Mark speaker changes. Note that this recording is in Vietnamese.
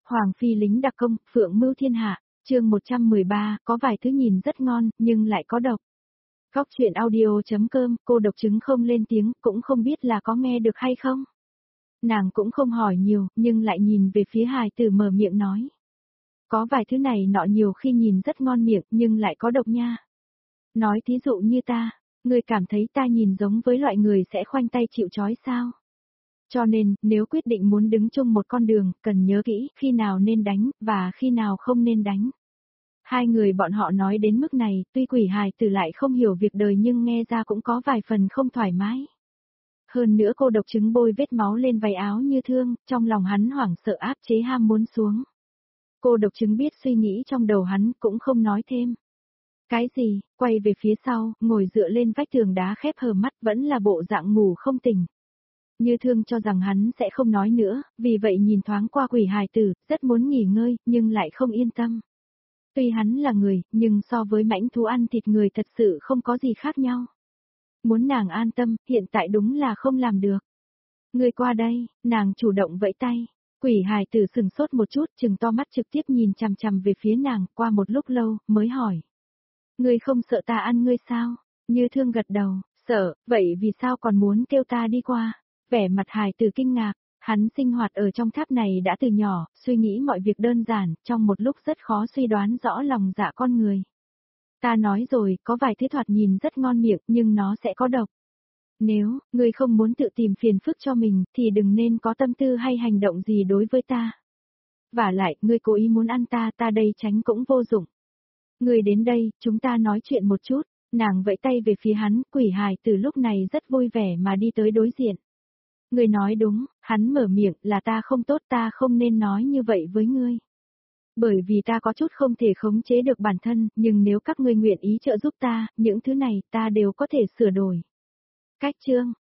Speaker 1: Hoàng phi lính đặc công, phượng mưu thiên hạ, chương 113, có vài thứ nhìn rất ngon, nhưng lại có độc. Góc chuyện audio.com, cô độc chứng không lên tiếng, cũng không biết là có nghe được hay không. Nàng cũng không hỏi nhiều, nhưng lại nhìn về phía hài tử mở miệng nói. Có vài thứ này nọ nhiều khi nhìn rất ngon miệng, nhưng lại có độc nha. Nói thí dụ như ta, ngươi cảm thấy ta nhìn giống với loại người sẽ khoanh tay chịu trói sao? Cho nên, nếu quyết định muốn đứng chung một con đường, cần nhớ kỹ khi nào nên đánh, và khi nào không nên đánh. Hai người bọn họ nói đến mức này, tuy quỷ hài tử lại không hiểu việc đời nhưng nghe ra cũng có vài phần không thoải mái. Hơn nữa cô độc chứng bôi vết máu lên váy áo như thương, trong lòng hắn hoảng sợ áp chế ham muốn xuống. Cô độc chứng biết suy nghĩ trong đầu hắn, cũng không nói thêm. Cái gì, quay về phía sau, ngồi dựa lên vách tường đá khép hờ mắt vẫn là bộ dạng ngủ không tỉnh. Như thương cho rằng hắn sẽ không nói nữa, vì vậy nhìn thoáng qua quỷ hài tử, rất muốn nghỉ ngơi, nhưng lại không yên tâm. Tuy hắn là người, nhưng so với mãnh thú ăn thịt người thật sự không có gì khác nhau. Muốn nàng an tâm, hiện tại đúng là không làm được. Ngươi qua đây, nàng chủ động vẫy tay. Quỷ hài tử sừng sốt một chút, trừng to mắt trực tiếp nhìn chằm chằm về phía nàng, qua một lúc lâu, mới hỏi. Ngươi không sợ ta ăn ngươi sao? Như thương gật đầu, sợ, vậy vì sao còn muốn kêu ta đi qua? Vẻ mặt hài tử kinh ngạc, hắn sinh hoạt ở trong tháp này đã từ nhỏ, suy nghĩ mọi việc đơn giản, trong một lúc rất khó suy đoán rõ lòng dạ con người. Ta nói rồi, có vài thứ thoạt nhìn rất ngon miệng, nhưng nó sẽ có độc. Nếu, ngươi không muốn tự tìm phiền phức cho mình, thì đừng nên có tâm tư hay hành động gì đối với ta. Vả lại, ngươi cố ý muốn ăn ta, ta đây tránh cũng vô dụng. Ngươi đến đây, chúng ta nói chuyện một chút, nàng vẫy tay về phía hắn, quỷ hài từ lúc này rất vui vẻ mà đi tới đối diện. Ngươi nói đúng, hắn mở miệng là ta không tốt, ta không nên nói như vậy với ngươi. Bởi vì ta có chút không thể khống chế được bản thân, nhưng nếu các ngươi nguyện ý trợ giúp ta, những thứ này ta đều có thể sửa đổi. Cách chương,